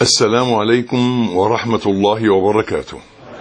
السلام عليكم ورحمة الله وبركاته.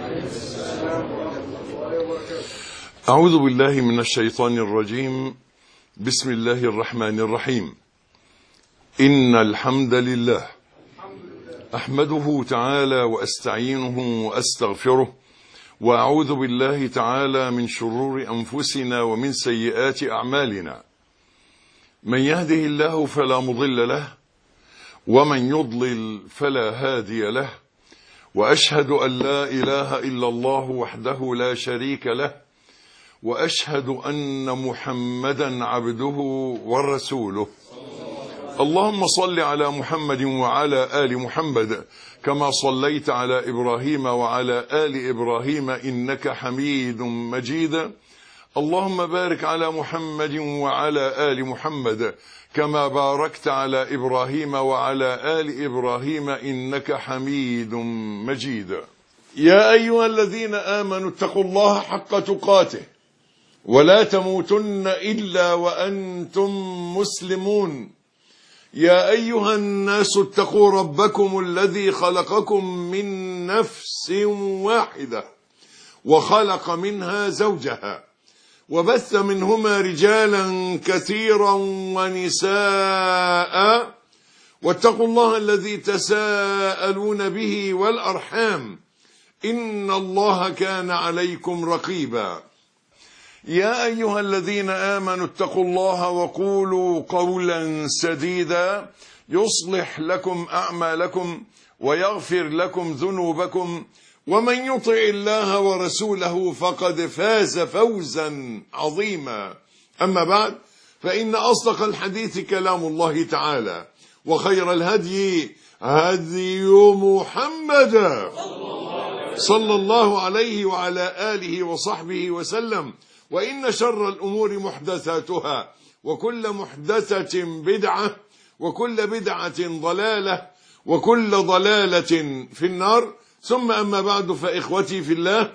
أعوذ بالله من الشيطان الرجيم. بسم الله الرحمن الرحيم. إن الحمد لله أحمده تعالى وأستعينه وأستغفره، وأعوذ بالله تعالى من شرور أنفسنا ومن سيئات أعمالنا. من يهده الله فلا مضل له، ومن يضلل فلا هادي له، وأشهد أن لا إله إلا الله وحده لا شريك له، وأشهد أن محمدا عبده ورسوله. اللهم صل على محمد وعلى آل محمد كما صليت على إبراهيم وعلى آل إبراهيم إنك حميد مجيد. اللهم بارك على محمد وعلى آل محمد كما باركت على إبراهيم وعلى آل إبراهيم إنك حميد مجيد. يا أيها الذين آمنوا اتقوا الله حق تقاته ولا تموتن إلا وأنتم مسلمون. يا أيها الناس اتقوا ربكم الذي خلقكم من نفس واحدة وخلق منها زوجها وبث منهما رجالا كثيرا ونساء، واتقوا الله الذي تساءلون به والأرحام إن الله كان عليكم رقيبا. يا أيها الذين آمنوا اتقوا الله وقولوا قولا سديدا يصلح لكم أعمالكم ويغفر لكم ذنوبكم، ومن يطع الله ورسوله فقد فاز فوزا عظيما. أما بعد، فإن أصدق الحديث كلام الله تعالى، وخير الهدي هدي محمد صلى الله عليه وعلى آله وصحبه وسلم، وإن شر الأمور محدثاتها، وكل محدثة بدعة، وكل بدعة ضلالة، وكل ضلالة في النار. ثم أما بعد، فإخوتي في الله،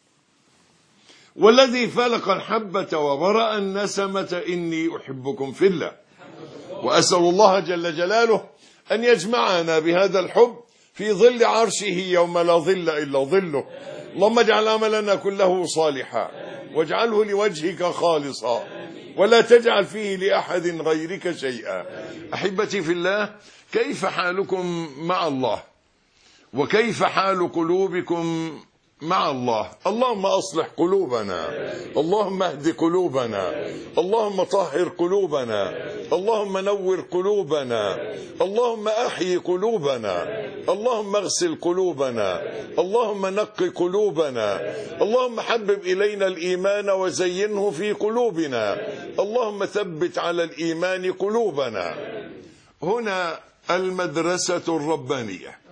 والذي فلق الحبة وبرأ النسمة إني أحبكم في الله، وأسأل الله جل جلاله أن يجمعنا بهذا الحب في ظل عرشه يوم لا ظل إلا ظله. اللهم اجعل عملنا كله صالحا، واجعله لوجهك خالصا، ولا تجعل فيه لأحد غيرك شيئا. أحبتي في الله، كيف حالكم مع الله؟ وكيف حال قلوبكم مع الله؟ اللهم أصلح قلوبنا، اللهم اهد قلوبنا، اللهم طهر قلوبنا، اللهم نور قلوبنا، اللهم أحيي قلوبنا، اللهم اغسل قلوبنا، اللهم نق قلوبنا، اللهم حبب إلينا الإيمان وزينه في قلوبنا، اللهم ثبت على الإيمان قلوبنا. هنا المدرسة الربانية،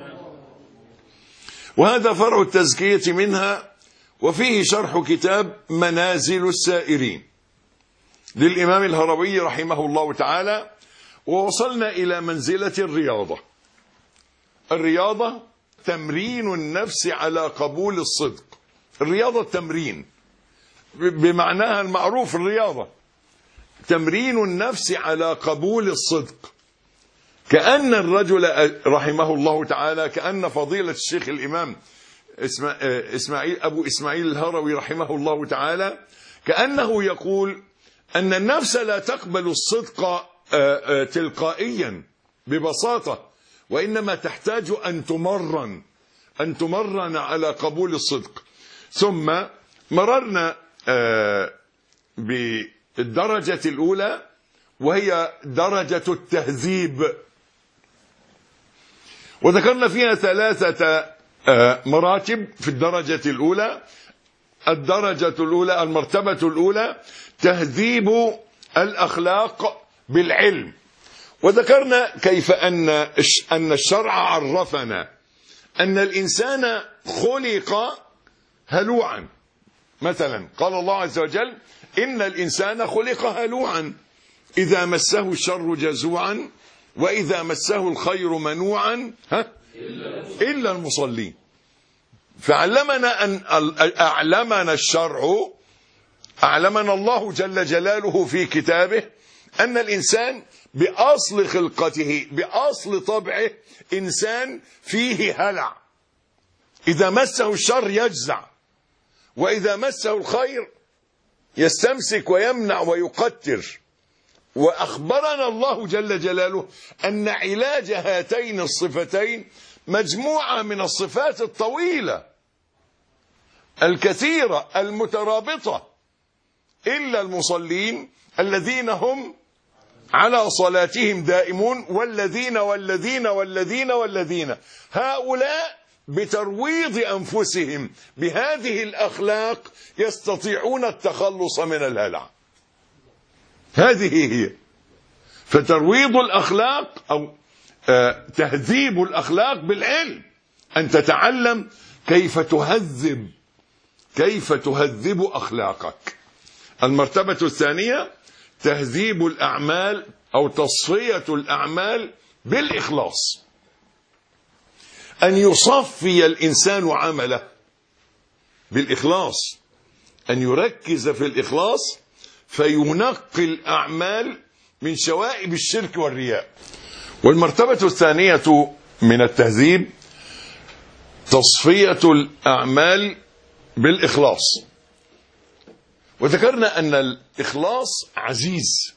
وهذا فرع التزكية منها، وفيه شرح كتاب منازل السائرين للإمام الهروي رحمه الله تعالى. ووصلنا إلى منزلة الرياضة. الرياضة تمرين النفس على قبول الصدق. الرياضة التمرين بمعناها المعروف، الرياضة تمرين النفس على قبول الصدق. كأن الرجل رحمه الله تعالى، كأن فضيلة الشيخ الإمام أبو إسماعيل الهروي رحمه الله تعالى، كأنه يقول أن النفس لا تقبل الصدق تلقائيا ببساطة، وإنما تحتاج أن تمرن على قبول الصدق. ثم مررنا بالدرجة الأولى، وهي درجة التهذيب، وذكرنا فيها 3 مراتب في الدرجة الأولى. الدرجة الأولى، المرتبة الأولى، تهذيب الأخلاق بالعلم. وذكرنا كيف أن الشرع عرفنا أن الإنسان خلق هلوعا. مثلا قال الله عز وجل: إن الإنسان خلق هلوعا إذا مسه الشر جزوعا وإذا مسه الخير منوعا إلا المصلين. فعلمنا أعلمنا الشرع، أعلمنا الله جل جلاله في كتابه أن الإنسان بأصل خلقته بأصل طبعه إنسان فيه هلع، إذا مسه الشر يجزع، وإذا مسه الخير يستمسك ويمنع ويقتر. وأخبرنا الله جل جلاله أن علاج هاتين الصفتين مجموعة من الصفات الطويلة الكثيرة المترابطة، إلا المصلين الذين هم على صلاتهم دائمون، والذين والذين والذين والذين، هؤلاء بترويض أنفسهم بهذه الأخلاق يستطيعون التخلص من الهلع. هذه هي. فترويض الأخلاق أو تهذيب الأخلاق بالعلم، أن تتعلم كيف تهذب أخلاقك. المرتبة الثانية تهذيب الأعمال أو تصفية الأعمال بالإخلاص، أن يصفي الإنسان عمله بالإخلاص، أن يركز في الإخلاص فينقي الأعمال من شوائب الشرك والرياء. والمرتبة الثانية من التهذيب تصفية الأعمال بالإخلاص. وذكرنا أن الإخلاص عزيز.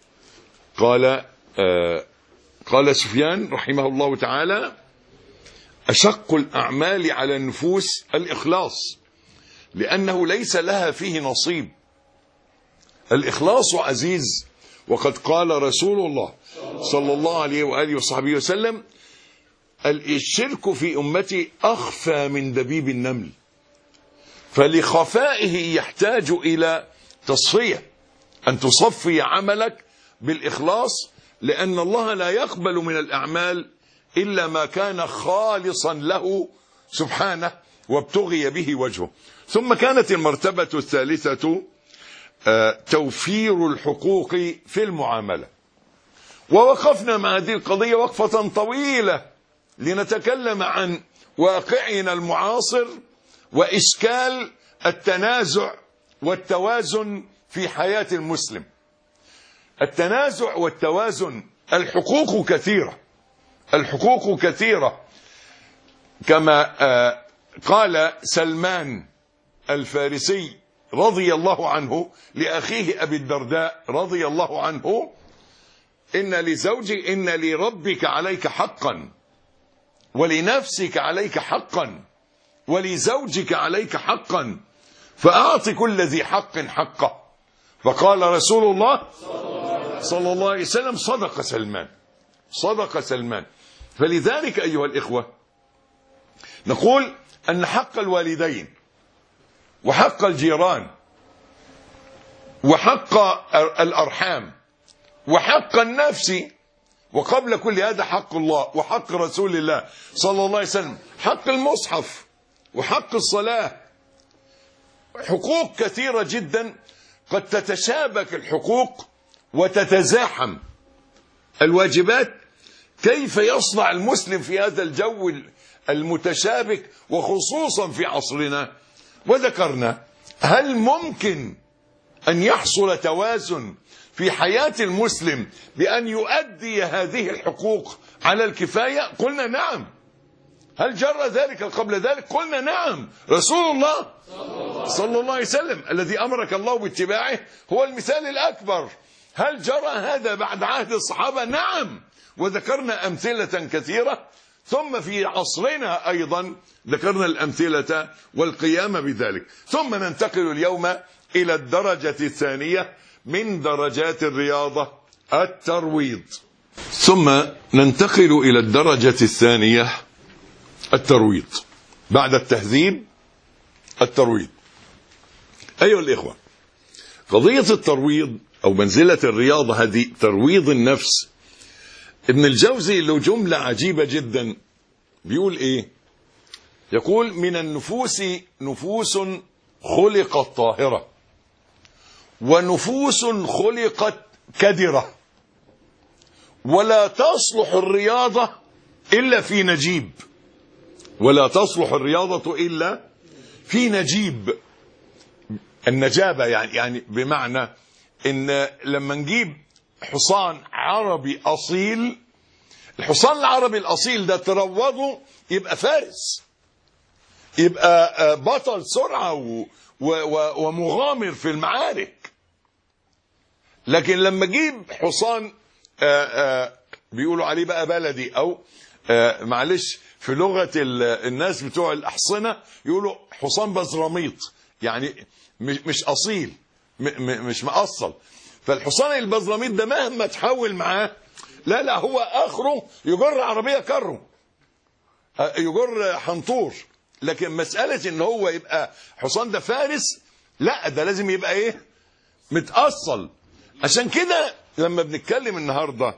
قال سفيان رحمه الله تعالى: أشق الأعمال على النفوس الإخلاص، لأنه ليس لها فيه نصيب. الإخلاص عزيز، وقد قال رسول الله صلى الله عليه وآله وصحبه وسلم: الشرك في أمتي أخفى من دبيب النمل، فلخفائه يحتاج إلى تصفية، أن تصفي عملك بالإخلاص، لأن الله لا يقبل من الأعمال إلا ما كان خالصا له سبحانه وابتغي به وجهه. ثم كانت المرتبة الثالثة توفير الحقوق في المعاملة. ووقفنا مع هذه القضية وقفة طويلة لنتكلم عن واقعنا المعاصر وإشكال التنازع والتوازن في حياة المسلم. التنازع والتوازن، الحقوق كثيرة كما قال سلمان الفارسي رضي الله عنه لأخيه أبي الدرداء رضي الله عنه: إن لزوجي إن لربك عليك حقا، ولنفسك عليك حقا، ولزوجك عليك حقا، فأعط كل ذي حق حقه. فقال رسول الله صلى الله عليه وسلم: صدق سلمان. فلذلك أيها الإخوة نقول أن حق الوالدين وحق الجيران وحق الأرحام وحق النفس، وقبل كل هذا حق الله وحق رسول الله صلى الله عليه وسلم، حق المصحف وحق الصلاة، حقوق كثيرة جدا قد تتشابك الحقوق وتتزاحم الواجبات. كيف يصنع المسلم في هذا الجو المتشابك وخصوصا في عصرنا؟ وذكرنا هل ممكن أن يحصل توازن في حياة المسلم بأن يؤدي هذه الحقوق على الكفاية؟ قلنا نعم. هل جرى ذلك قبل ذلك؟ قلنا نعم. رسول الله صلى الله عليه وسلم الذي أمرك الله باتباعه هو المثال الأكبر. هل جرى هذا بعد عهد الصحابة؟ نعم. وذكرنا أمثلة كثيرة. ثم في عصرنا أيضا ذكرنا الأمثلة والقيام بذلك. ثم ننتقل اليوم إلى الدرجة الثانية من درجات الرياضة، الترويض. ثم ننتقل إلى الدرجة الثانية، الترويض. بعد التهذيب الترويض. أيها الإخوة، قضية الترويض أو منزلة الرياضة هذه ترويض النفس. ابن الجوزي له جملة عجيبة جدا، بيقول إيه؟ يقول: من النفوس نفوس خلقت طاهرة، ونفوس خلقت كدرة، ولا تصلح الرياضة إلا في نجيب. ولا تصلح الرياضة إلا في نجيب. النجابة يعني بمعنى إن لما نجيب حصان عربي أصيل، الحصان العربي الأصيل ده تروضه يبقى فارس، يبقى بطل سرعة ومغامر في المعارك. لكن لما اجيب حصان بيقولوا عليه بقى بلدي، او معلش في لغة الناس بتوع الأحصنة يقولوا حصان بزراميط، يعني مش أصيل، مش مأصل. فالحصان البزراميط ده مهما تحول معاه لا هو آخره يجر عربية كره، يجر حنطور. لكن مسألة ان هو يبقى حصان ده فارس، لا ده لازم يبقى ايه؟ متأصل. عشان كده لما بنتكلم النهاردة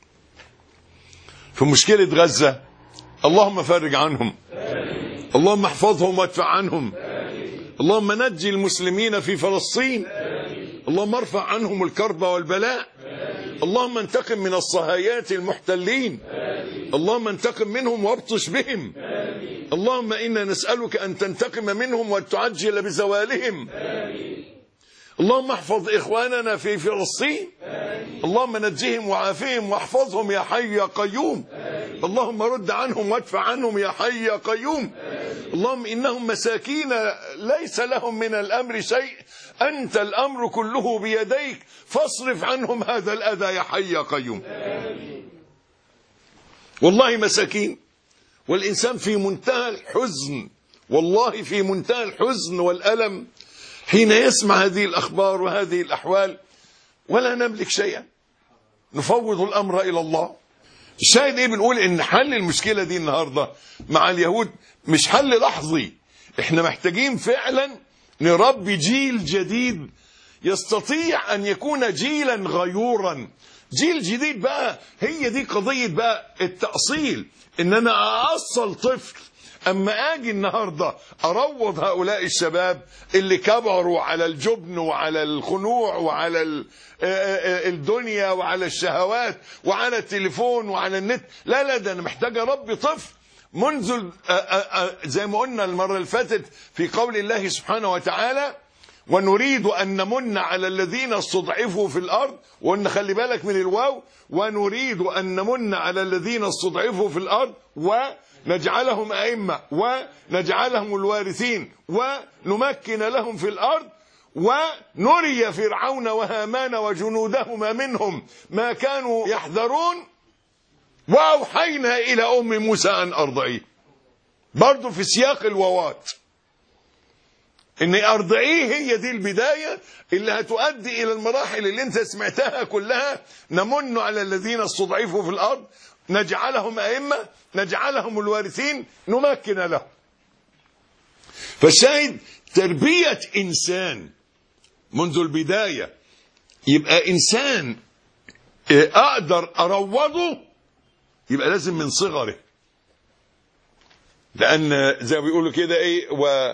في مشكلة غزة، اللهم فرج عنهم، اللهم احفظهم وادفع عنهم، اللهم نجي المسلمين في فلسطين، اللهم ارفع عنهم الكرب والبلاء، اللهم انتقم من الصهايات المحتلين، اللهم انتقم منهم وابطش بهم، اللهم إنا نسألك أن تنتقم منهم وتعجل بزوالهم، اللهم احفظ إخواننا في فلسطين، اللهم نجهم وعافهم واحفظهم يا حي يا قيوم، اللهم رد عنهم وادفع عنهم يا حي يا قيوم، اللهم إنهم مساكين ليس لهم من الأمر شيء، أنت الأمر كله بيديك، فاصرف عنهم هذا الأذى يا حي يا قيوم. والله مساكين، والإنسان في منتهى الحزن، والله في منتهى الحزن والألم حين يسمع هذه الأخبار وهذه الأحوال، ولا نملك شيئا، نفوض الأمر إلى الله. الشاهد إيه؟ بنقول إن حل المشكلة دي النهاردة مع اليهود مش حل لحظي، إحنا محتاجين فعلا نربي جيل جديد يستطيع أن يكون جيلا غيورا، جيل جديد بقى. هي دي قضية بقى التأصيل، إن أنا أأصل طفل. أما أجي النهاردة أروض هؤلاء الشباب اللي كبروا على الجبن وعلى الخنوع وعلى الدنيا وعلى الشهوات وعلى التليفون وعلى النت، لا ده أنا محتاج أربي طفل منذ زي ما قلنا المرة اللي فاتت في قول الله سبحانه وتعالى: ونريد أن نمن على الذين استضعفوا في الأرض، وأن خلي بالك من الواو، ونريد أن نمن على الذين استضعفوا في الأرض ونجعلهم أئمة ونجعلهم الوارثين ونمكن لهم في الأرض ونري فرعون وهامان وجنودهما منهم ما كانوا يحذرون وأوحينا إلى أم موسى أن أرضعيه. برضو في سياق الواوات، ان ارضعيه هي دي البداية اللي هتؤدي الى المراحل اللي انت سمعتها كلها. نمن على الذين استضعفوا في الارض، نجعلهم ائمة، نجعلهم الوارثين، نمكن لهم. فالشاهد تربية انسان منذ البداية يبقى انسان اقدر اروضه، يبقى لازم من صغره، لان زي ما بيقولوا كده ايه،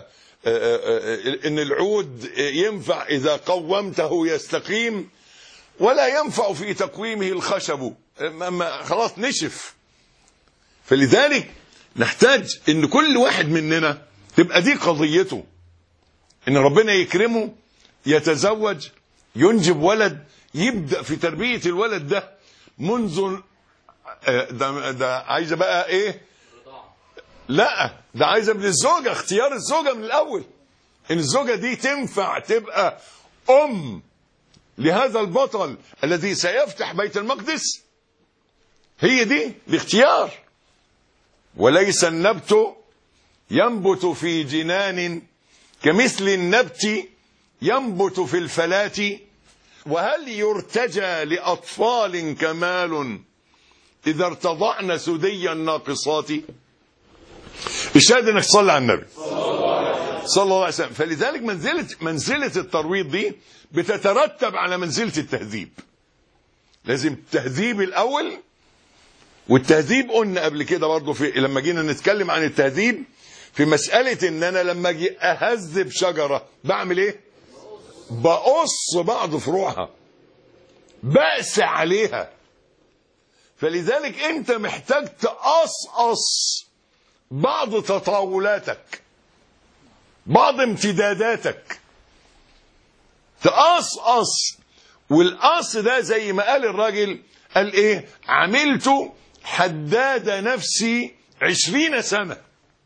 إن العود ينفع إذا قومته يستقيم، ولا ينفع في تقويمه الخشب، خلاص نشف. فلذلك نحتاج إن كل واحد مننا تبقى دي قضيته، إن ربنا يكرمه، يتزوج، ينجب ولد، يبدأ في تربية الولد ده منذ ده عايزة بقى إيه؟ لا ده عايزه من الزوجه، اختيار الزوجه من الاول، ان الزوجه دي تنفع تبقى ام لهذا البطل الذي سيفتح بيت المقدس، هي دي الاختيار. وليس النبت ينبت في جنان كمثل النبت ينبت في الفلاة، وهل يرتجى لأطفال كمال إذا ارتضعن سدي الناقصات. الشاهد انك تصلي على النبي صلى الله عليه وسلم. فلذلك منزلة الترويض دي بتترتب على منزلة التهذيب. لازم التهذيب الاول، والتهذيب قلنا قبل كده برضو لما جينا نتكلم عن التهذيب في مسألة ان انا لما اجي اهذب شجرة بعمل ايه؟ بقص بعض فروعها، بأس عليها. فلذلك انت محتاج تقصقص بعض تطاولاتك، بعض امتداداتك، تقصقص والقص ده زي ما قال الراجل، قال ايه؟ عملت حداد نفسي 20 سنة،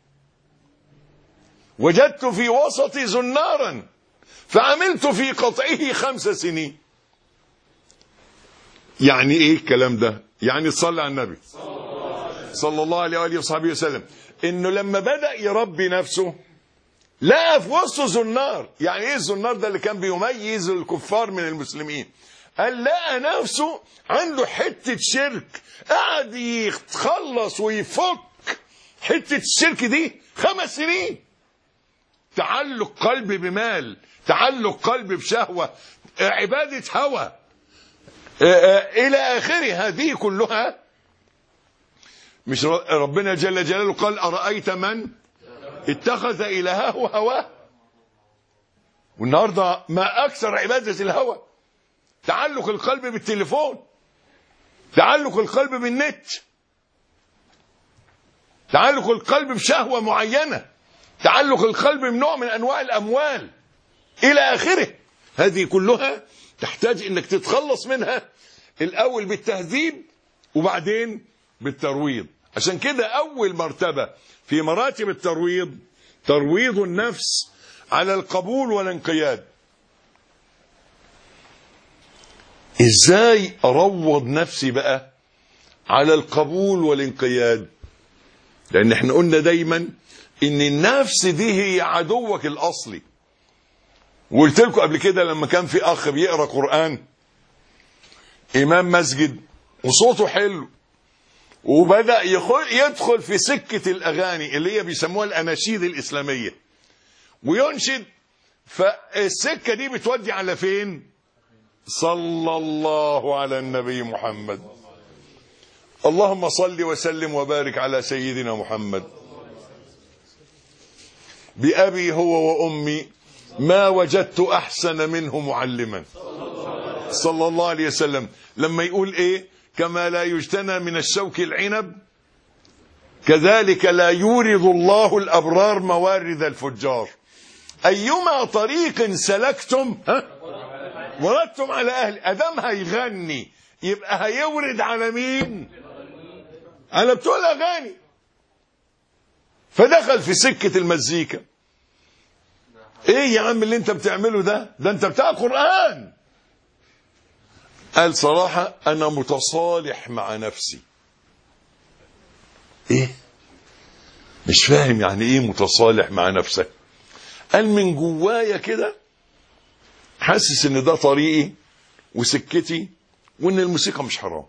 وجدت في وسط زنارا فعملت في قطعه 5 سنين. يعني ايه الكلام ده؟ يعني صلى على النبي صلى الله عليه وآله وصحبه وسلم، انه لما بدأ يربي نفسه لقى في وسطه زنار. يعني ايه الزنار ده؟ اللي كان بيميز الكفار من المسلمين. قال لقى نفسه عنده حتة شرك، قعد يتخلص ويفك حتة الشرك دي 5 سنين. تعلق قلب بمال، تعلق قلب بشهوة، عبادة هوى، إلى آخره. هذه كلها مش ربنا جل جلاله قال أرأيت من اتخذ إلهه هواه؟ والنهاردة ما أكثر عبادة الهوى، تعلق القلب بالتليفون، تعلق القلب بالنت، تعلق القلب بشهوة معينة، تعلق القلب بنوع من أنواع الأموال إلى آخره. هذه كلها تحتاج إنك تتخلص منها الأول بالتهذيب وبعدين بالترويض. عشان كده أول مرتبة في مراتب الترويض ترويض النفس على القبول والانقياد. إزاي أروض نفسي بقى على القبول والانقياد؟ لأن احنا قلنا دايما إن النفس دي هي عدوك الأصلي. وقلت لكم قبل كده لما كان في أخ بيقرأ قرآن، إمام مسجد وصوته حلو، وبدأ يدخل في سكة الأغاني اللي هي بيسموها الأناشيد الإسلامية وينشد، فالسكة دي بتودي على فين؟ صلى الله على النبي محمد، اللهم صل وسلم وبارك على سيدنا محمد. بأبي هو وأمي ما وجدت أحسن منه معلما صلى الله عليه وسلم. لما يقول إيه؟ كما لا يجتنى من الشوك العنب كذلك لا يورد الله الأبرار موارد الفجار. أيما طريق سلكتم وردتم على أهل. أدام هيغني يبقى هيورد على مين؟ على بتوع الأغاني. فدخل في سكة المزيكا. ايه يا عم اللي انت بتعمله ده؟ ده انت بتاع قرآن. قال صراحة انا متصالح مع نفسي. ايه؟ مش فاهم يعني ايه متصالح مع نفسك؟ قال من جوايا كده حاسس ان ده طريقي وسكتي وان الموسيقى مش حرام.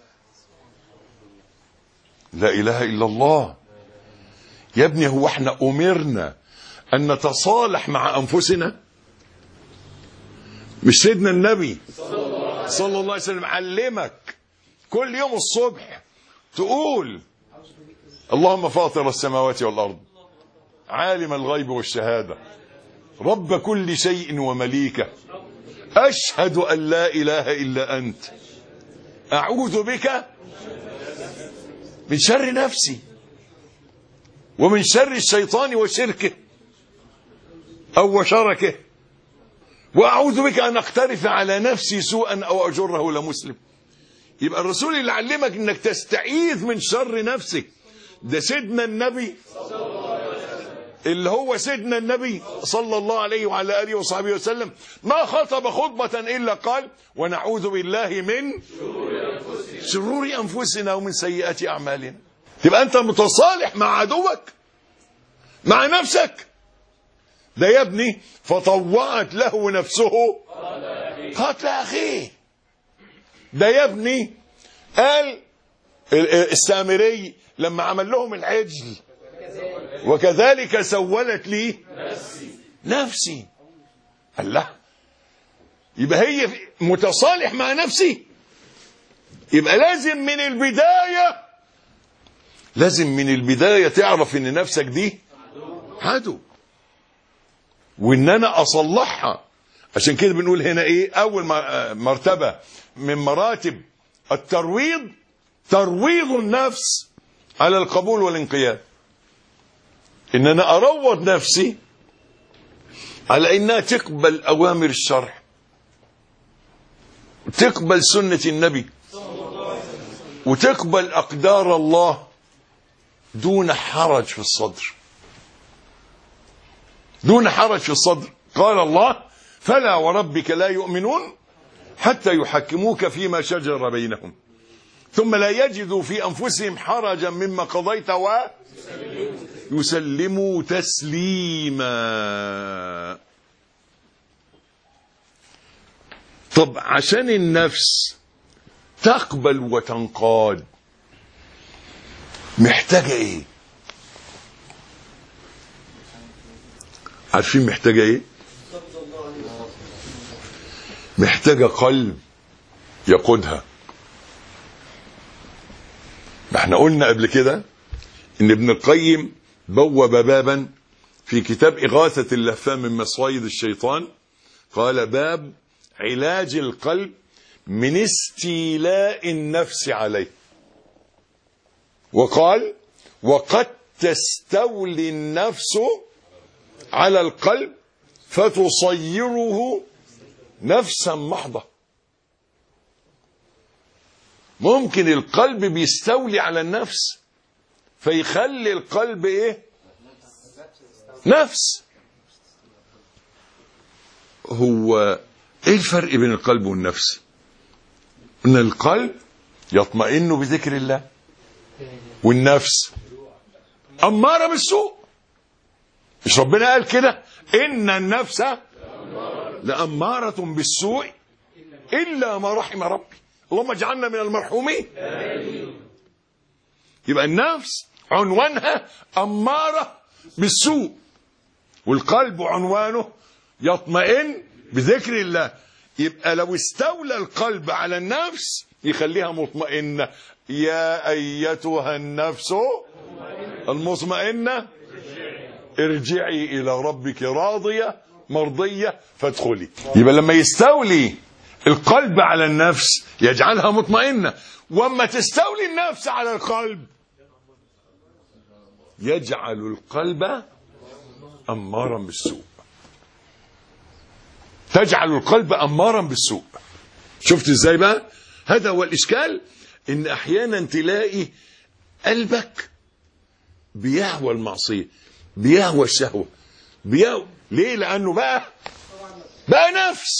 لا اله الا الله. يا ابني هو احنا امرنا ان نتصالح مع انفسنا؟ مش سيدنا النبي صلى الله عليه وسلم علمك كل يوم الصبح تقول اللهم فاطر السماوات والارض عالم الغيب والشهاده رب كل شيء ومليكه اشهد ان لا اله الا انت اعوذ بك من شر نفسي ومن شر الشيطان وشركه أو وشركه وأعوذ بك أن أقترف على نفسي سوءا أو أجره لمسلم. يبقى الرسول اللي علمك أنك تستعيذ من شر نفسك ده سيدنا النبي، اللي هو سيدنا النبي صلى الله عليه وعلى آله وصحبه وسلم ما خطب خطبة إلا قال ونعوذ بالله من شرور أنفسنا ومن سيئات أعمالنا. تبقى أنت متصالح مع عدوك، مع نفسك. ده يا ابني فطوعت له نفسه قتل أخيه. ده يا ابني قال السامري لما عمل لهم العجل وكذلك سولت لي نفسي. الله، يبقى هي متصالح مع نفسي. يبقى لازم من البداية تعرف ان نفسك دي عدو وان انا اصلحها. عشان كده بنقول هنا ايه؟ اول مرتبة من مراتب الترويض ترويض النفس على القبول والانقياد. ان انا اروض نفسي على انها تقبل اوامر الشرع تقبل سنة النبي وتقبل أقدار الله دون حرج في الصدر، دون حرج في الصدر. قال الله: فلا وربك لا يؤمنون حتى يحكموك فيما شجر بينهم ثم لا يجدوا في أنفسهم حرجا مما قضيت ويسلموا تسليما. طب عشان النفس تقبل وتنقاد محتاجة ايه؟ عارفين محتاجة ايه؟ محتاجة قلب يقودها. احنا قلنا قبل كده ان ابن القيم بوب بابا في كتاب إغاثة اللهفان من مصايد الشيطان، قال: باب علاج القلب من استيلاء النفس عليه. وقال: وقد تستولي النفس على القلب فتصيره نفسا محضة. ممكن القلب بيستولي على النفس فيخلي القلب ايه؟ نفس. هو ايه الفرق بين القلب والنفس؟ ان القلب يطمئن بذكر الله والنفس أمارة بالسوء. مش ربنا قال كده؟ إن النفس لأمارة بالسوء إلا ما رحم ربي. اللهم اجعلنا من المرحومين. يبقى النفس عنوانها أمارة بالسوء، والقلب عنوانه يطمئن بذكر الله. يبقى لو استولى القلب على النفس يخليها مطمئنة. يا أيتها النفس المطمئنة ارجعي إلى ربك راضية مرضية فادخلي. يبقى لما يستولي القلب على النفس يجعلها مطمئنة، واما تستولي النفس على القلب يجعل القلب أمارا بالسوء. تجعل القلب أمارا بالسوء. شفت ازاي بقى؟ هذا هو الإشكال، ان احيانا تلاقي قلبك بيهوى المعصية، بيهوى الشهوة، ليه؟ لأنه بقى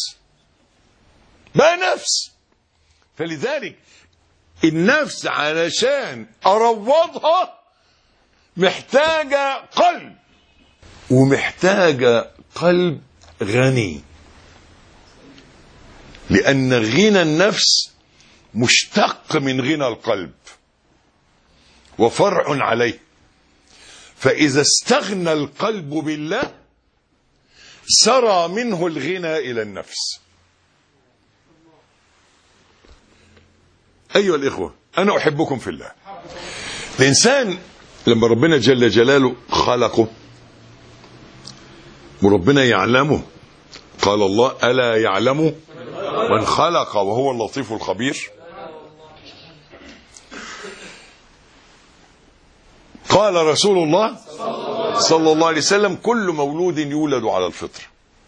نفس. فلذلك النفس علشان أروضها محتاجة قلب، ومحتاجة قلب غني، لأن غنى النفس مشتق من غنى القلب وفرع عليه. فإذا استغنى القلب بالله سرى منه الغنى إلى النفس. أيها الإخوة، أنا أحبكم في الله. الإنسان لما ربنا جل جلاله خلقه وربنا يعلمه، قال الله: ألا يعلم من خلق وهو اللطيف الخبير. قال رسول الله صلى الله عليه وسلم: كل مولود يولد على الفطر.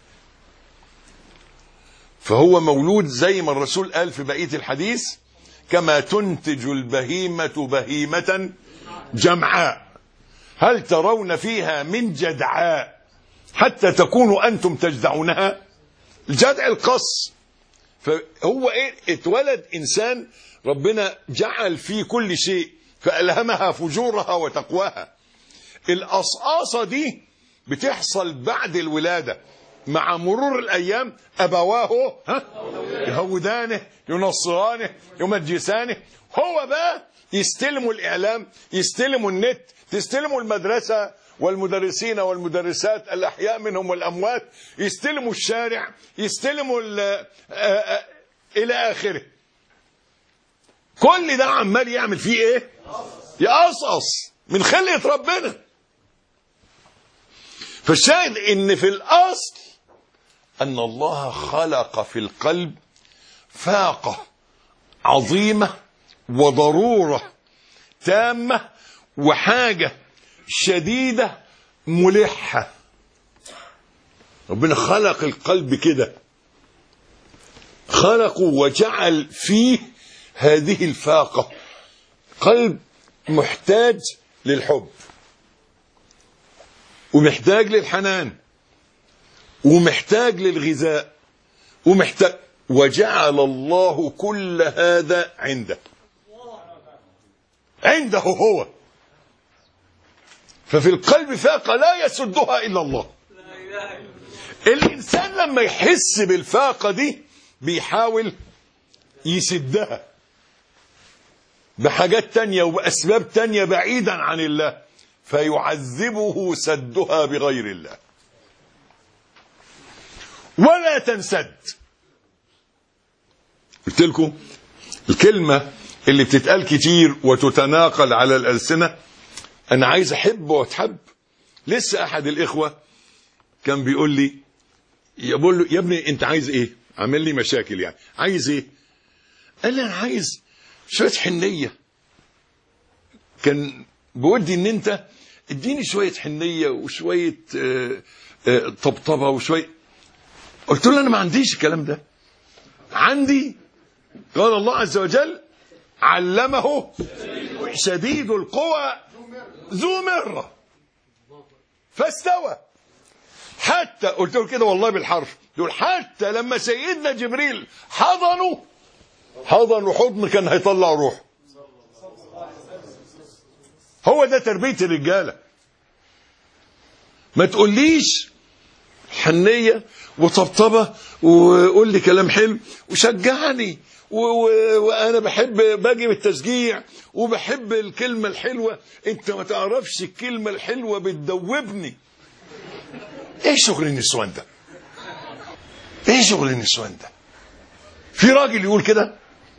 فهو مولود زي ما الرسول قال في بقية الحديث: كما تنتج البهيمة بهيمة جمعاء هل ترون فيها من جدعاء حتى تكونوا أنتم تجدعونها. الجدع القص. فهو اتولد إنسان ربنا جعل فيه كل شيء فألهمها فجورها وتقواها. القصاصة دي بتحصل بعد الولادة، مع مرور الأيام أبواه يهودانه ينصرانه يمجسانه. هو بقى يستلموا الإعلام، يستلموا النت، تستلموا المدرسة والمدرسين والمدرسات الأحياء منهم والأموات، يستلموا الشارع، يستلموا إلى آخره. كل ده عمال يعمل فيه إيه؟ يقصص من خلية ربنا. فالشاهد إن في الأصل أن الله خلق في القلب فاقة عظيمة وضرورة تامة وحاجة شديدة ملحة. ربنا خلق القلب كده. خلقه وجعل فيه هذه الفاقة. قلب محتاج للحب، ومحتاج للحنان، ومحتاج للغذاء، وجعل الله كل هذا عنده هو. ففي القلب فاقة لا يسدها إلا الله. الإنسان لما يحس بالفاقة دي بيحاول يسدها بحاجات تانية وبأسباب تانية بعيدا عن الله، فيعذبه سدها بغير الله. ولا تنسد. قلت لكم الكلمة اللي بتتقال كتير وتتناقل على الألسنة، أنا عايز أحب وأتحب. لسه أحد الإخوة كان بيقول لي، يقول له يا ابني أنت عايز إيه؟ عامل لي مشاكل يعني، عايز إيه؟ قال لي أنا عايز شوية حنية. كان بودي إن أنت اديني شوية حنية وشوية طبطبة وشوية. قلت له أنا ما عنديش الكلام ده. عندي قال الله عز وجل علمه شديد القوى ذو مرة فاستوى. حتى قلت له كده والله بالحرف، يقول حتى لما سيدنا جبريل حضنه حضن كان هيطلع روحه. هو ده تربية الرجالة. ما تقوليش حنية وطبطبة وقول لي كلام حلو وشجعني وانا بحب باجي بالتشجيع وبحب الكلمة الحلوة. انت ما تعرفش الكلمة الحلوة بتدوبني. ايه شغل النسوان ده؟ ايه شغل النسوان ده؟ في راجل يقول كده؟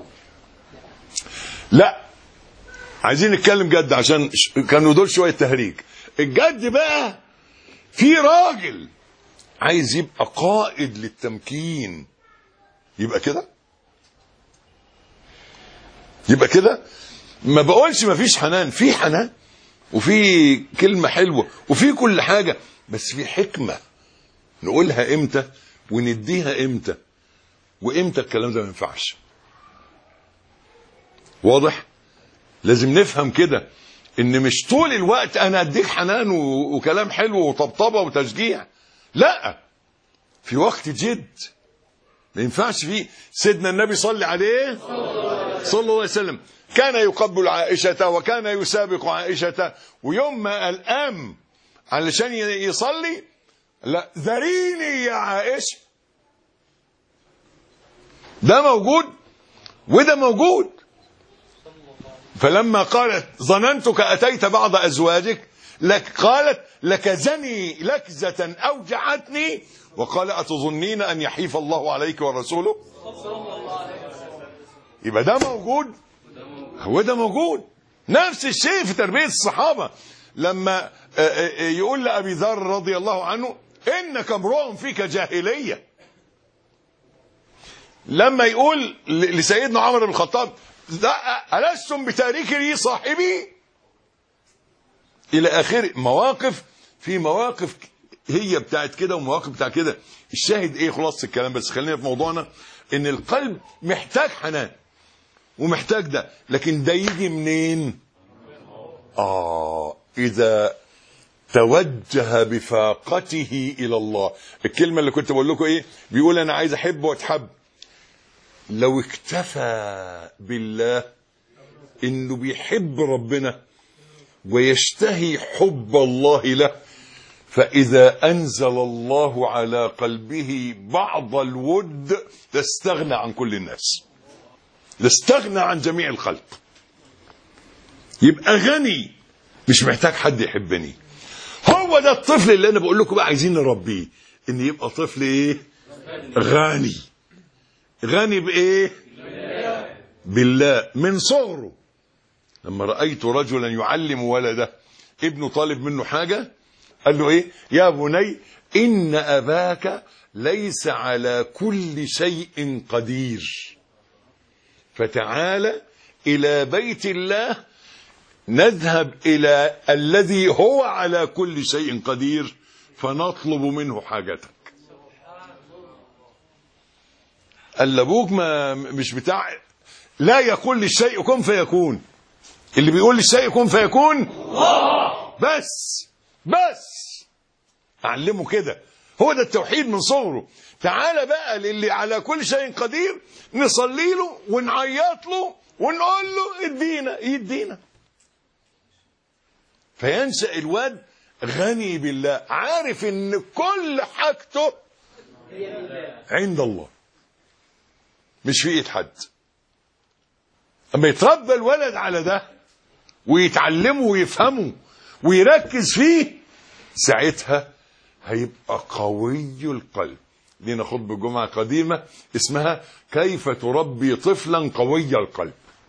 لا، عايزين نتكلم جد عشان كانوا دول شوية تهريج. الجد بقى، في راجل عايز يبقى قائد للتمكين، يبقى كده. ما بقولش ما فيش حنان، في حنان وفي كلمة حلوة وفي كل حاجة، بس في حكمة نقولها امتى ونديها امتى، وامتى الكلام ده ما ينفعش. واضح؟ لازم نفهم كده ان مش طول الوقت انا اديك حنان وكلام حلو وطبطبة وتشجيع. لا، في وقت جد ما ينفعش فيه. سيدنا النبي صلى عليه صلى الله عليه وسلم كان يقبل عائشة وكان يسابق عائشة، ويوم ما الأم علشان يصلي لا ذريني يا عائشة. ده موجود وده موجود. فلما قالت ظننتك أتيت بعض أزواجك قالت لكزني لكزة أوجعتني، وقال أتظنين أن يحيف الله عليك ورسوله؟ يبقى ده موجود وده موجود. نفس الشيء في تربية الصحابة. لما يقول لأبي ذر رضي الله عنه إنك امرؤ فيك جاهلية، لما يقول لسيدنا عمر بن الخطاب ألستم بتارك لي صاحبي، إلى آخر مواقف. في مواقف هي بتاعت كده ومواقف بتاعت كده. الشاهد إيه؟ خلاص الكلام، بس خلينا في موضوعنا. إن القلب محتاج حنان ومحتاج ده، لكن ده يجي منين؟ إذا توجه بفاقته إلى الله. الكلمة اللي كنت بقول لكم إيه؟ بيقول أنا عايز أحب وأتحب. لو اكتفى بالله إنه بيحب ربنا ويشتهي حب الله له، فإذا أنزل الله على قلبه بعض الود لاستغنى عن كل الناس، لاستغنى عن جميع الخلق. يبقى غني، مش محتاج حد يحبني. هو ده الطفل اللي أنا بقول لكم بقى عايزين نربيه، إن يبقى طفل إيه؟ غني. غني بإيه؟ بالله من صغره. لما رأيت رجلا يعلم ولده، ابنه طالب منه حاجة، قال له إيه؟ يا بني إن أباك ليس على كل شيء قدير، فتعال إلى بيت الله نذهب إلى الذي هو على كل شيء قدير فنطلب منه حاجتك. قال لابوك ما مش بتاع، لا يقول للشيء كن فيكون، اللي بيقول للشيء كن فيكون الله. بس اعلمه كده، هو ده التوحيد من صغره. تعالى بقى للي على كل شيء قدير، نصلي له ونعيط له ونقول له يدينا. فينشأ الواد غني بالله، عارف ان كل حاجته عند الله مش في ايد حد. اما يتربى الولد على ده ويتعلمه ويفهمه ويركز فيه، ساعتها هيبقى قوي القلب. لنا خطبة جمعة قديمة اسمها كيف تربي طفلا قوي القلب.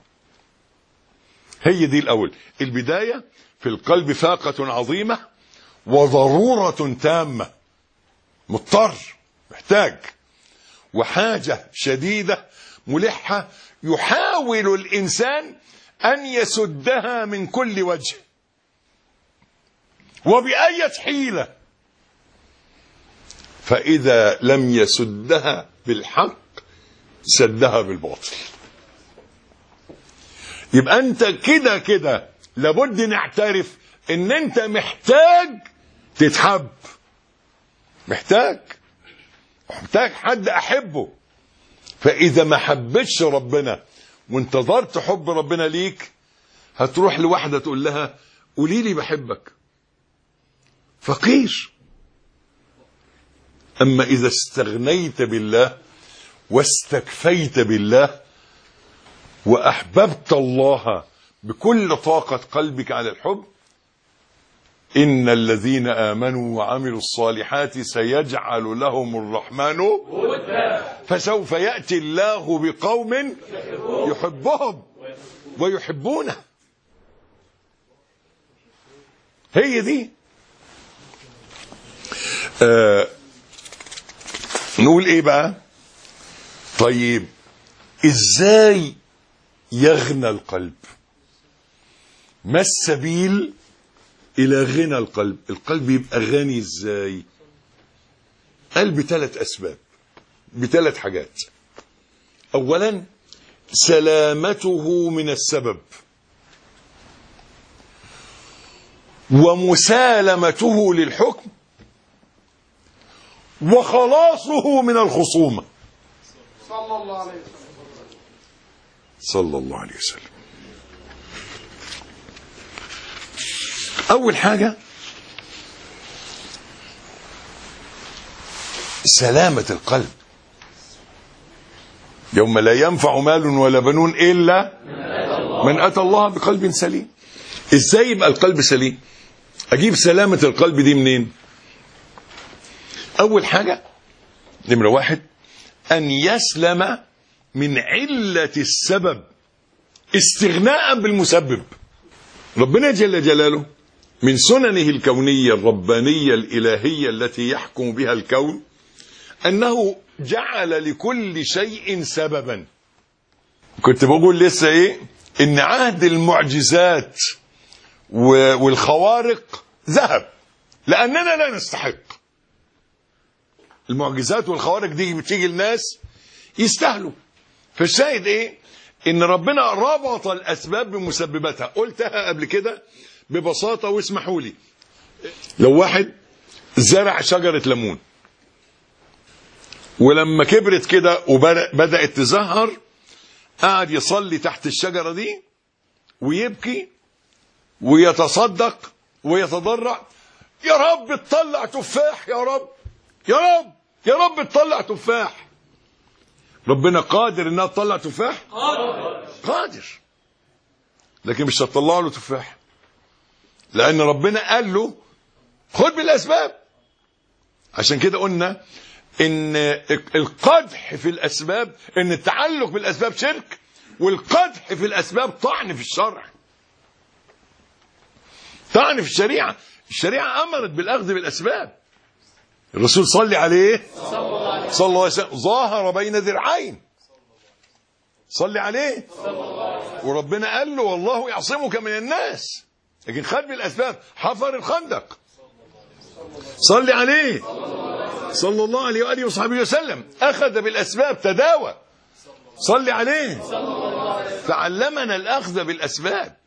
هي دي الأول، البداية في القلب فاقة عظيمة وضرورة تامة، مضطر محتاج، وحاجة شديدة ملحة يحاول الإنسان أن يسدها من كل وجه وبأية حيلة، فإذا لم يسدها بالحق سدها بالباطل. يبقى أنت كده لابد نعترف إن أنت محتاج تتحب، محتاج حد أحبه. فإذا ما حبتش ربنا وانتظرت حب ربنا ليك، هتروح لواحدة تقول لها قولي لي بحبك، فقير. أما إذا استغنيت بالله واستكفيت بالله وأحببت الله بكل طاقة قلبك على الحب، إن الذين آمنوا وعملوا الصالحات سيجعل لهم الرحمن فسوف يأتي الله بقوم يحبهم ويحبونه. هي دي. نقول ايه بقى؟ طيب ازاي يغنى القلب؟ ما السبيل الى غنى القلب؟ القلب يبقى غني ازاي؟ قال بثلاث اسباب، بثلاث حاجات. اولا سلامته من السبب، ومسالمته للحكم، وخلاصه من الخصومة. صلى الله عليه وسلم. أول حاجة سلامة القلب. يوم لا ينفع مال ولا بنون إلا من أتى الله بقلب سليم. إزاي يبقى القلب سليم؟ أجيب سلامة القلب دي منين؟ أول حاجة نمرة واحد أن يسلم من علة السبب استغناء بالمسبب. ربنا جل جلاله من سننه الكونية الربانية الإلهية التي يحكم بها الكون أنه جعل لكل شيء سببا. كنت بقول لسه إيه؟ إن عهد المعجزات والخوارق ذهب لأننا لا نستحق. المعجزات والخوارق دي بتيجي الناس يستاهلوا. فالشاهد ايه؟ ان ربنا ربط الاسباب بمسبباتها. قلتها قبل كده ببساطة واسمحوا لي. لو واحد زرع شجرة ليمون ولما كبرت كده وبدأت تزهر، قاعد يصلي تحت الشجرة دي ويبكي ويتصدق ويتضرع، يا رب تطلع تفاح، يا رب يا رب يا رب تطلع تفاح. ربنا قادر انها تطلع تفاح؟ قادر، لكن مش هتطلع له تفاح، لان ربنا قال له خد بالاسباب. عشان كده قلنا ان القدح في الاسباب، ان التعلق بالاسباب شرك، والقدح في الاسباب طعن في الشرع، طعن في الشريعه. الشريعه امرت بالاخذ بالاسباب. الرسول صلى عليه صلى الله عليه وسلم ظاهر بين ذراعين، صلي عليه، وربنا قال له والله يعصمك من الناس، لكن خد بالاسباب، حفر الخندق، صلي عليه صلى الله عليه واله وصحبه وسلم، اخذ بالاسباب، تداوى. صلي عليه. فعلمنا الأخذ بالأسباب،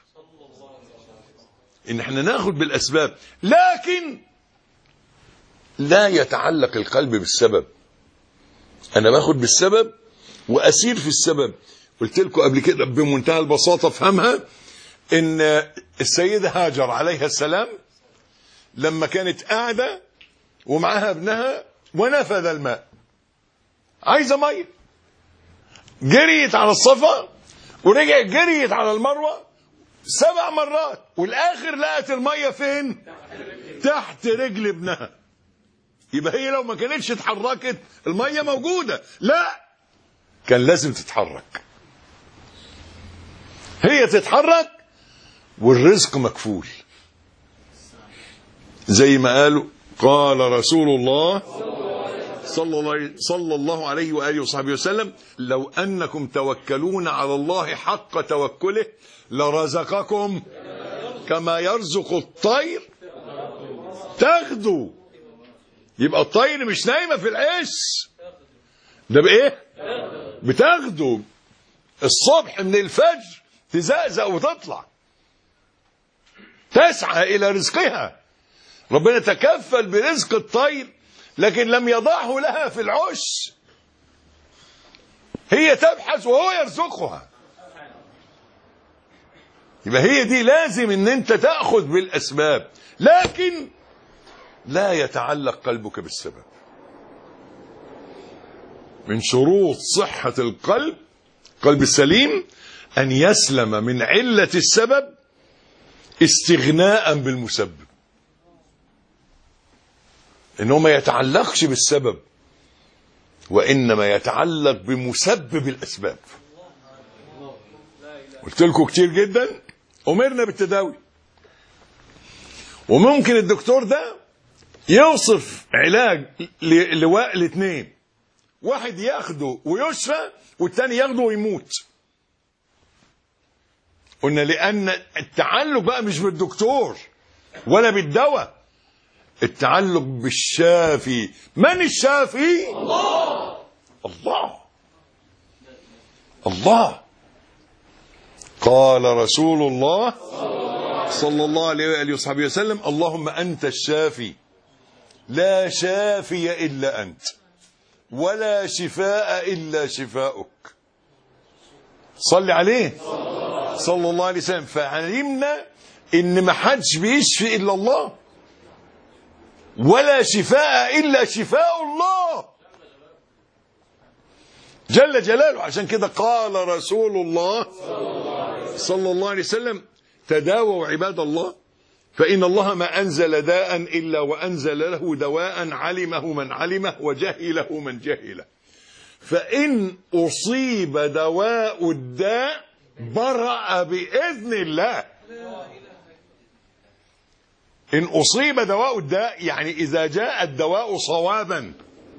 إن احنا ناخد بالأسباب، لكن لا يتعلق القلب بالسبب. أنا باخد بالسبب وأسير في السبب. قلت لكم قبل كده بمنتهى البساطة افهمها، إن السيدة هاجر عليها السلام لما كانت قاعدة ومعها ابنها ونفذ الماء، عايزة مية، جريت على الصفا ورجعت جريت على المروة 7 مرات، والآخر لقت المية فين؟ تحت رجل ابنها. يبقى هي لو ما كانتش اتحركت المية موجودة، لا، كان لازم تتحرك. هي تتحرك والرزق مكفول، زي ما قالوا قال رسول الله صلى الله عليه وآله وصحبه وسلم: لو أنكم توكلون على الله حق توكله لرزقكم كما يرزق الطير تغدو. يبقى الطير مش نايمة في العش، ده بإيه؟ بتغدو الصبح من الفجر، تزقزق وتطلع تسعى إلى رزقها. ربنا تكفل برزق الطير لكن لم يضعه لها في العش، هي تبحث وهو يرزقها. يبقى هي دي لازم ان انت تأخذ بالأسباب، لكن لا يتعلق قلبك بالسبب. من شروط صحة القلب، قلب السليم، أن يسلم من علة السبب استغناء بالمسبب، إنه ما يتعلقش بالسبب وإنما يتعلق بمسبب الأسباب. قلت لكم كتير جدا أمرنا بالتداوي، وممكن الدكتور ده يوصف علاج لاثنين، واحد ياخده ويشفى والتاني ياخده ويموت. قلنا لأن التعلق بقى مش بالدكتور ولا بالدواء، التعلق بالشافي. من الشافي؟ الله. الله الله. قال رسول الله صلى الله عليه وآله وصحبه وسلم: اللهم أنت الشافي لا شافي إلا أنت ولا شفاء إلا شفاؤك. صل عليه صلى الله عليه وسلم. فعلمنا إن ما حدش بيشفي إلا الله، ولا شفاء إلا شفاء الله جل جلاله. عشان كده قال رسول الله صلى الله عليه وسلم: تداووا عباد الله فإن الله ما أنزل داء إلا وأنزل له دواء علمه من علمه وجهله من جهله. فإن أصيب دواء الداء برأ بإذن الله. إن أصيب دواء الداء يعني إذا جاء الدواء صوابا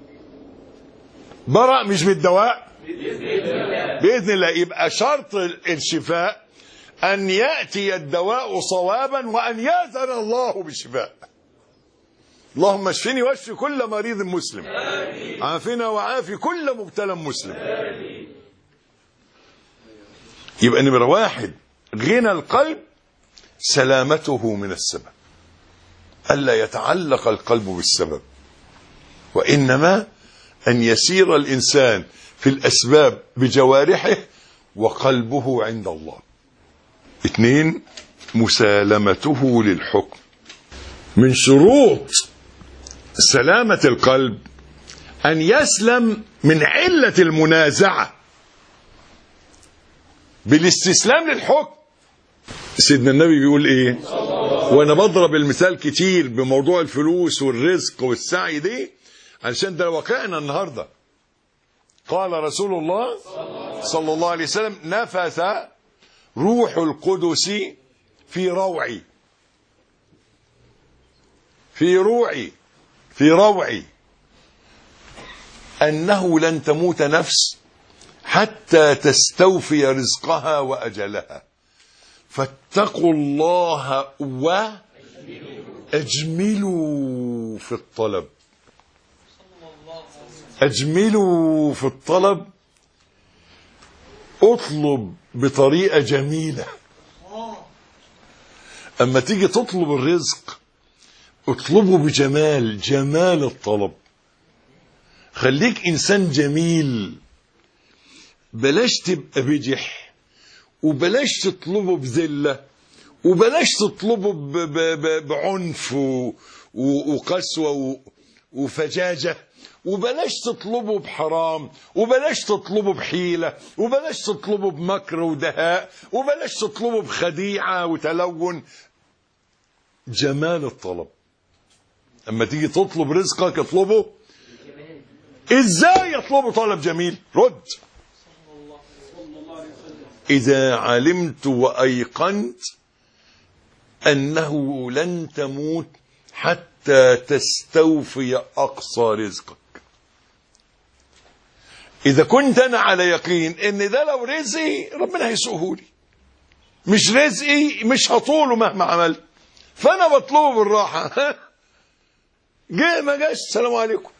برأ، مش بالدواء، بإذن الله. يبقى شرط الشفاء أن يأتي الدواء صوابا وأن يأذن الله بالشفاء. اللهم اشفني واشف كل مريض مسلم، عافنا وعافي كل مبتلى مسلم. يبقى نمرة 1 غنى القلب سلامته من السبب، ألا يتعلق القلب بالسبب، وإنما أن يسير الإنسان في الأسباب بجوارحه وقلبه عند الله. 2 مسالمته للحكم. من شروط سلامة القلب أن يسلم من علة المنازعة بالاستسلام للحكم. سيدنا النبي بيقول إيه؟ وأنا بضرب المثال كتير بموضوع الفلوس والرزق والسعي دي علشان ده واقعنا النهاردة. قال رسول الله صلى الله عليه وسلم: نفث روح القدس في روعي أنه لن تموت نفس حتى تستوفي رزقها وأجلها، فاتقوا الله وأجملوا في الطلب. أجملوا في الطلب اطلب بطريقة جميلة. اما تيجي تطلب الرزق اطلبه بجمال، جمال الطلب. خليك انسان جميل، بلاش تبقى بجح، وبلاش تطلبه بذلة، وبلاش تطلبه بعنف وقسوة وفجاجة، وبلاش تطلبه بحرام، وبلاش تطلبه بحيلة، وبلاش تطلبه بمكر ودهاء، وبلاش تطلبه بخديعة وتلون. جمال الطلب. اما تيجي تطلب رزقك اطلبه ازاي؟ يطلبه طلب جميل. رد. إذا علمت وأيقنت أنه لن تموت حتى تستوفي أقصى رزقك. إذا كنت أنا على يقين إن ده لو رزقي ربنا هيسوقه لي، مش رزقي مش هطوله مهما عملت، فأنا بطلبه بالراحة. جه ما جاش السلام عليكم.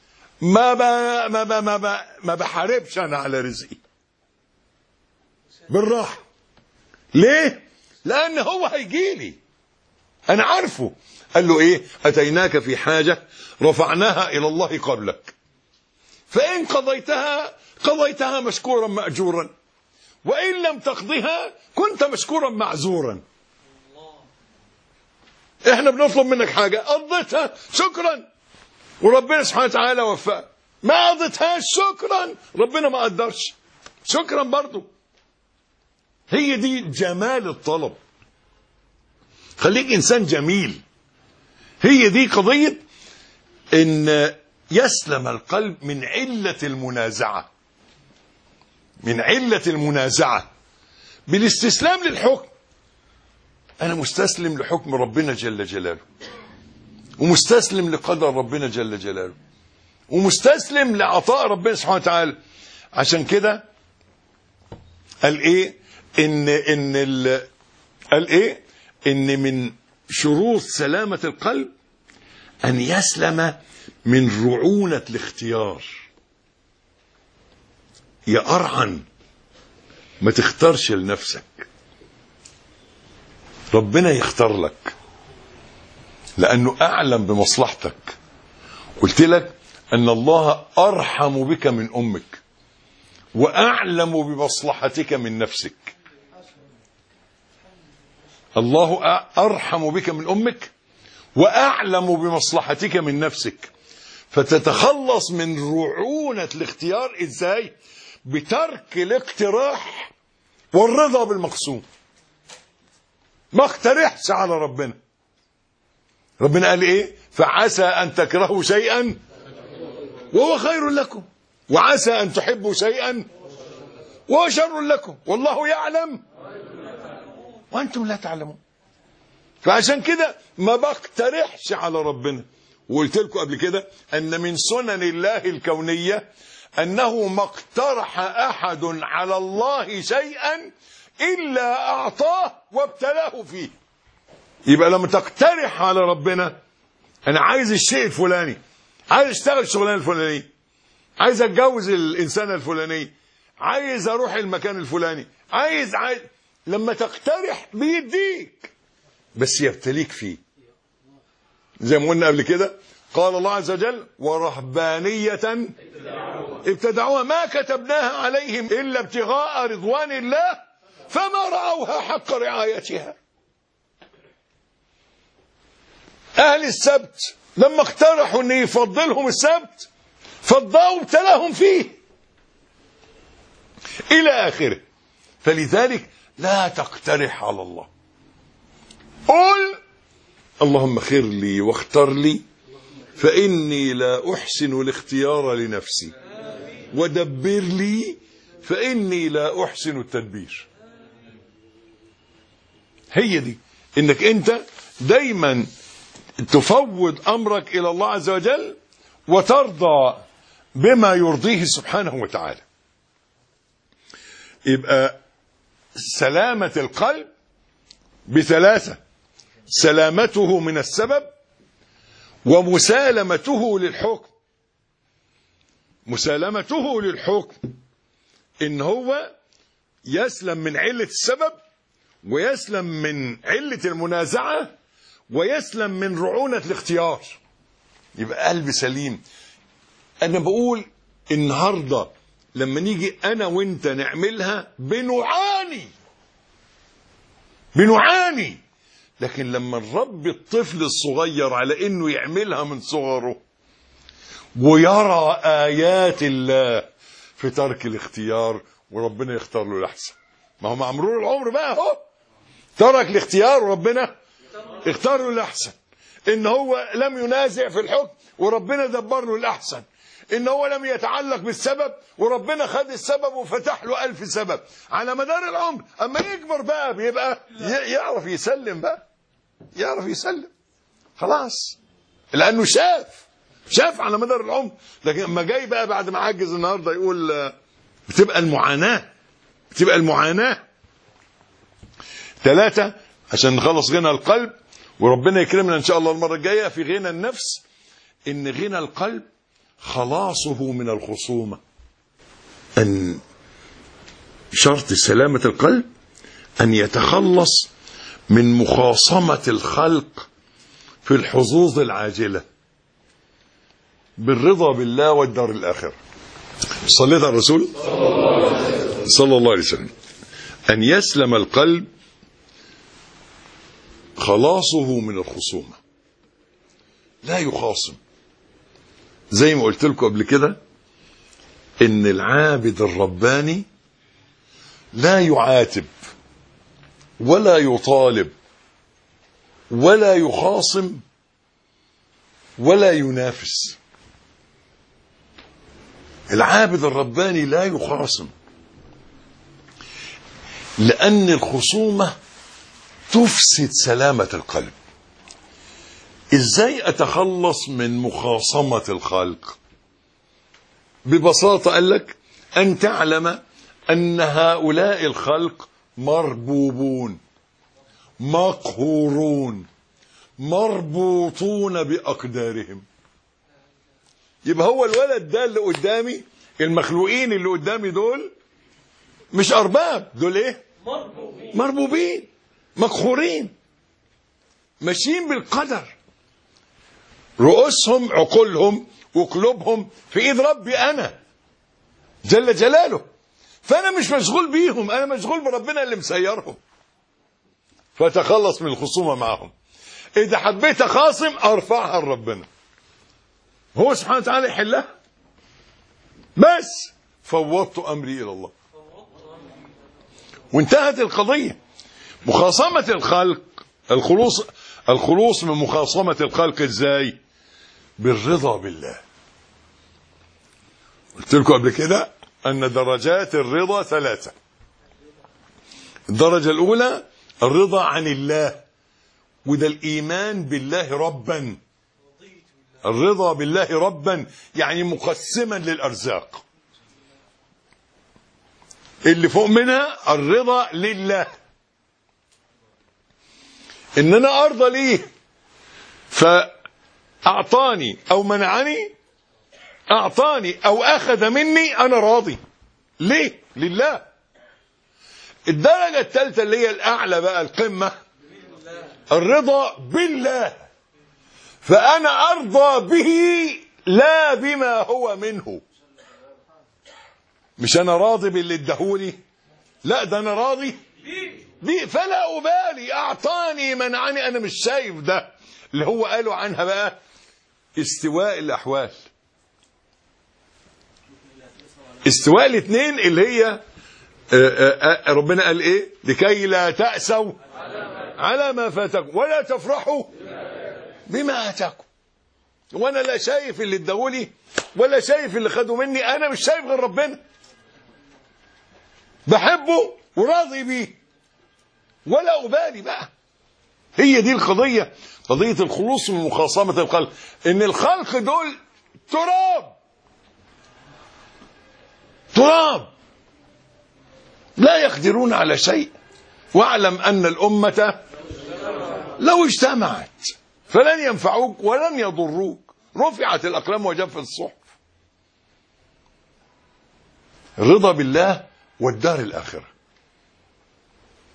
ما بحاربش أنا على رزقي، بالراحة. ليه؟ لأن هو هيجيلي، أنا عارفه. قال له إيه؟ أتيناك في حاجة رفعناها إلى الله قبلك، فإن قضيتها مشكورا مأجورا، وإن لم تقضها كنت مشكورا معذورا. إحنا بنطلب منك حاجة قضيتها شكرا وربنا سبحانه وتعالى وفقك، ما قضيتهاش شكرا ربنا ما قدرش شكرا برضو. هي دي جمال الطلب. خليك إنسان جميل. هي دي قضية إن يسلم القلب من علة المنازعة، من علة المنازعة بالاستسلام للحكم. أنا مستسلم لحكم ربنا جل جلاله، ومستسلم لقدر ربنا جل جلاله، ومستسلم لعطاء ربنا سبحانه وتعالى. عشان كده قال إيه؟ إن من شروط سلامة القلب أن يسلم من رعونة الاختيار. يا أرعن، ما تختارش لنفسك، ربنا يختار لك لأنه أعلم بمصلحتك. قلت لك أن الله أرحم بك من أمك وأعلم بمصلحتك من نفسك. الله أرحم بك من أمك وأعلم بمصلحتك من نفسك. فتتخلص من رعونة الاختيار إزاي؟ بترك الاقتراح والرضا بالمقسوم. ما اقترحش على ربنا. ربنا قال إيه؟ فعسى أن تكرهوا شيئا وهو خير لكم، وعسى أن تحبوا شيئا وهو شر لكم، والله يعلم وأنتم لا تعلمون. فعشان كده ما بقترحش على ربنا. وقلت لكم قبل كده أن من سنن الله الكونية أنه ما اقترح أحد على الله شيئا إلا أعطاه وابتلاه فيه. يبقى لما تقترح على ربنا أنا عايز الشيء الفلاني، عايز اشتغل الشغلانة الفلانية، عايز اتجوز الإنسانة الفلانية، عايز أروح المكان الفلاني، عايز لما تقترح بيديك، بس يبتليك فيه. زي ما قلنا قبل كده، قال الله عز وجل ورهبانية ابتدعوها ما كتبناها عليهم إلا ابتغاء رضوان الله فما رعوها حق رعايتها. أهل السبت لما اقترحوا أن يفضلهم السبت فضلوا ابتلاهم فيه إلى آخره. فلذلك لا تقترح على الله، قل اللهم خير لي واختر لي فإني لا أحسن الاختيار لنفسي، ودبر لي فإني لا أحسن التدبير. هي دي إنك أنت دايما تفوض أمرك إلى الله عز وجل وترضى بما يرضيه سبحانه وتعالى. يبقى سلامة القلب بثلاثة: سلامته من السبب، ومسالمته للحكم. مسالمته للحكم إن هو يسلم من علة السبب، ويسلم من علة المنازعة، ويسلم من رعونة الاختيار، يبقى قلب سليم. أنا بقول النهاردة لما نيجي أنا وإنت نعملها بنعاني، لكن لما نربي الطفل الصغير على إنه يعملها من صغره ويرى آيات الله في ترك الاختيار، وربنا يختار له الأحسن. ما هو مع مرور العمر بقى هو ترك الاختيار وربنا اختار له الأحسن. إن هو لم ينازع في الحكم وربنا دبر له الأحسن. إن هو لم يتعلق بالسبب وربنا خد السبب وفتح له 1000 سبب على مدار العمر. أما يكبر بقى بيبقى يعرف يسلم بقى، يعرف يسلم خلاص، لأنه شاف على مدار العمر. لكن اما جاي بقى بعد ما عجز النهارده يقول بتبقى المعاناة. 3 عشان نخلص غنى القلب وربنا يكرمنا ان شاء الله المرة الجاية في غنى النفس. ان غنى القلب خلاصه من الخصومة. ان شرط سلامة القلب ان يتخلص من مخاصمة الخلق في الحظوظ العاجلة بالرضا بالله والدار الآخرة. صليت على الرسول صلى الله عليه وسلم. أن يسلم القلب خلاصه من الخصومة، لا يخاصم. زي ما قلت لكم قبل كده إن العابد الرباني لا يعاتب ولا يطالب ولا يخاصم ولا ينافس. العابد الرباني لا يخاصم، لأن الخصومة تفسد سلامة القلب. إزاي أتخلص من مخاصمة الخلق؟ ببساطة قال لك أن تعلم أن هؤلاء الخلق مربوبون مقهورون مربوطون بأقدارهم. يبقى هو الولد ده اللي قدامي، المخلوقين اللي قدامي دول مش أرباب، دول إيه؟ مربوبين مقهورين ماشيين بالقدر. رؤوسهم عقولهم وقلوبهم في إيد ربي أنا جل جلاله. فأنا مش مشغول بيهم، أنا مشغول بربنا اللي مسيرهم. فتخلص من الخصومة معهم. إذا حبيت أخاصم أرفعها لربنا، هو سبحانه وتعالى يحلها. بس فوضت أمري إلى الله وانتهت القضية. مخاصمة الخلق، الخلوص من مخاصمة الخلق إزاي؟ بالرضا بالله. قلت لكم قبل كده أن درجات الرضا 3. الدرجة الأولى الرضا عن الله، وده الإيمان بالله ربا. الرضا بالله ربا يعني مقسما للأرزاق. اللي فوق منها الرضا لله، إن أنا أرضى ليه فأعطاني أو منعني، أعطاني أو أخذ مني، أنا راضي ليه؟ لله. الدرجة الثالثة اللي هي الأعلى بقى، القمة، الرضا بالله، فأنا أرضى به لا بما هو منه. مش أنا راضي باللي ادهولي، لا ده أنا راضي بيه، فلا أبالي أعطاني منعني. أنا مش شايف ده اللي هو قالوا عنها بقى استواء الأحوال. استواء الاثنين اللي هي ربنا قال إيه؟ لكي لا تأسوا على ما فاتكم ولا تفرحوا بما آتاكم. وانا لا شايف اللي اداهولي ولا شايف اللي خدوا مني، انا مش شايف غير ربنا، بحبه وراضي بيه ولا أبالي بقى. هي دي القضية، قضية الخلوص من مخاصمة الخلق. ان الخلق دول تراب لا يقدرون على شيء. واعلم أن الأمة لو اجتمعت فلن ينفعوك ولن يضروك، رفعت الأقلام وجفت الصحف. الرضا بالله والدار الآخرة.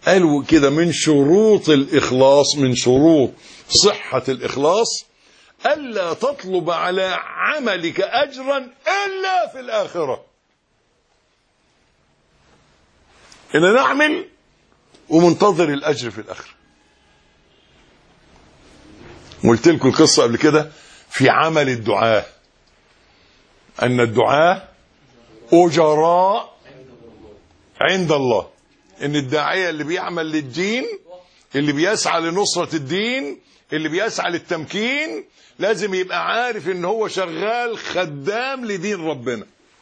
قالوا كده من شروط الإخلاص، من شروط صحة الإخلاص ألا تطلب على عملك أجرا إلا في الآخرة. إن نعمل ومنتظر الأجر في الآخرة. قلت لكم القصة قبل كده في عمل الدعاء، أن الدعاء أجراء عند الله. إن الداعية اللي بيعمل للدين، اللي بيسعى لنصرة الدين، اللي بيسعى للتمكين، لازم يبقى عارف إن هو شغال خدام لدين ربنا،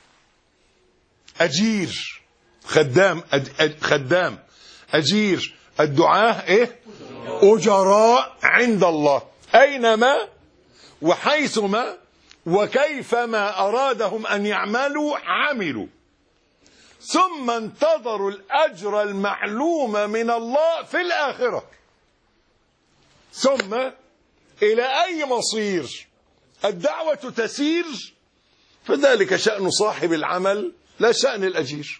أجير، خدام، خدام، أجير. الدعاء إيه؟ أجراء عند الله، أينما وحيثما وكيفما أرادهم أن يعملوا عملوا، ثم انتظروا الأجر المعلوم من الله في الآخرة. ثم إلى أي مصير الدعوة تسير فذلك شأن صاحب العمل لا شأن الأجير.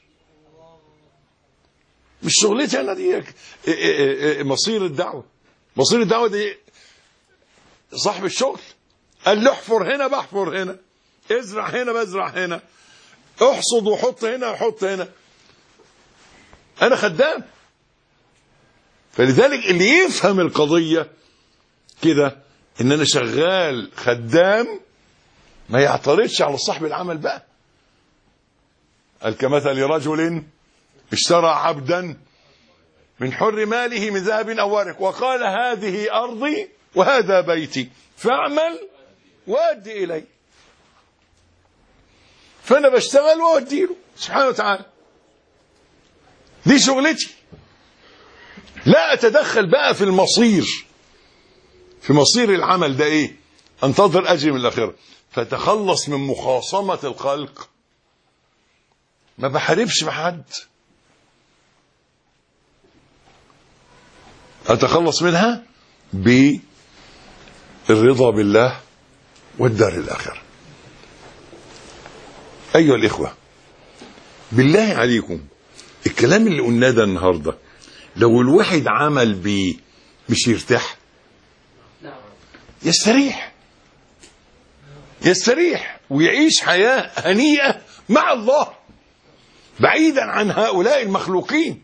مش شغلتي أنا دي مصير الدعوة. مصير الدعوة دي صاحب الشغل. قال له احفر هنا بحفر هنا، ازرع هنا بزرع هنا، احصد وحط هنا وحط هنا، أنا خدام. فلذلك اللي يفهم القضية كده إن أنا شغال خدام ما يعترضش على صاحب العمل بقى. قال كمثل رجل اشترى عبدا من حر ماله من ذهب أو ورق وقال هذه أرضي وهذا بيتي فاعمل وأدي إلي. فأنا بشتغل وأدي له سبحانه وتعالى، دي شغلتي. لا أتدخل بقى في المصير، في مصير العمل ده إيه؟ أنتظر أجري من الآخرة. فتخلص من مخاصمة الخلق. ما بحاربش مع حد، أتخلص منها بالرضا بالله والدار الآخرة. أيها الإخوة، بالله عليكم الكلام اللي قلناه ده النهاردة لو الواحد عمل بيه مش يرتاح؟ يستريح ويعيش حياة هنيئة مع الله بعيدا عن هؤلاء المخلوقين.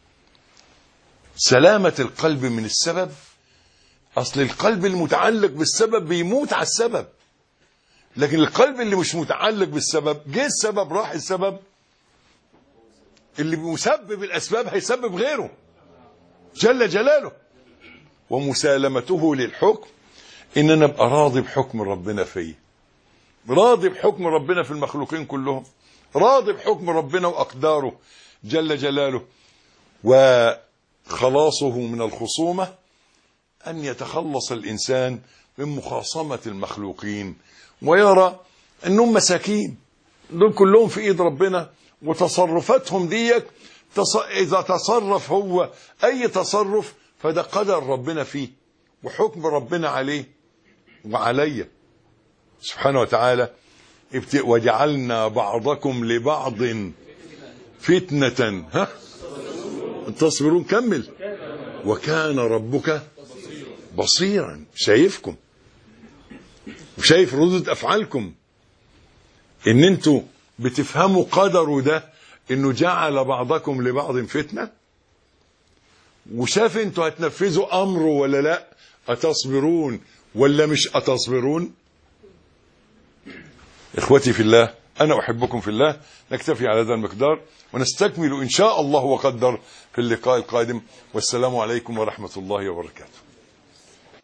سلامة القلب من السبب. أصل القلب المتعلق بالسبب بيموت على السبب، لكن القلب اللي مش متعلق بالسبب جه السبب راح السبب، اللي مسبب الأسباب هيسبب غيره جل جلاله. ومسالمته للحكم إن أنا أبقى راضي بحكم ربنا فيه، راضي بحكم ربنا في المخلوقين كلهم، راضي بحكم ربنا وأقداره جل جلاله. وخلاصه من الخصومة أن يتخلص الإنسان من مخاصمة المخلوقين ويرى أنهم مساكين، دول كلهم في إيد ربنا، وتصرفاتهم ديك إذا تصرف هو أي تصرف فده قدر ربنا فيه وحكم ربنا عليه وعلي سبحانه وتعالى. وجعلنا بعضكم لبعض فتنة تصبرون. كمل. وكان ربك بصيرا، شايفكم وشايف ردود أفعالكم، إن انتوا بتفهموا قدره ده إنه جعل بعضكم لبعض فتنة، وشاف انتوا هتنفذوا أمره ولا لا، أتصبرون ولا مش أتصبرون. إخوتي في الله، أنا أحبكم في الله. نكتفي على هذا المقدار ونستكمل إن شاء الله وقدر في اللقاء القادم. والسلام عليكم ورحمة الله وبركاته.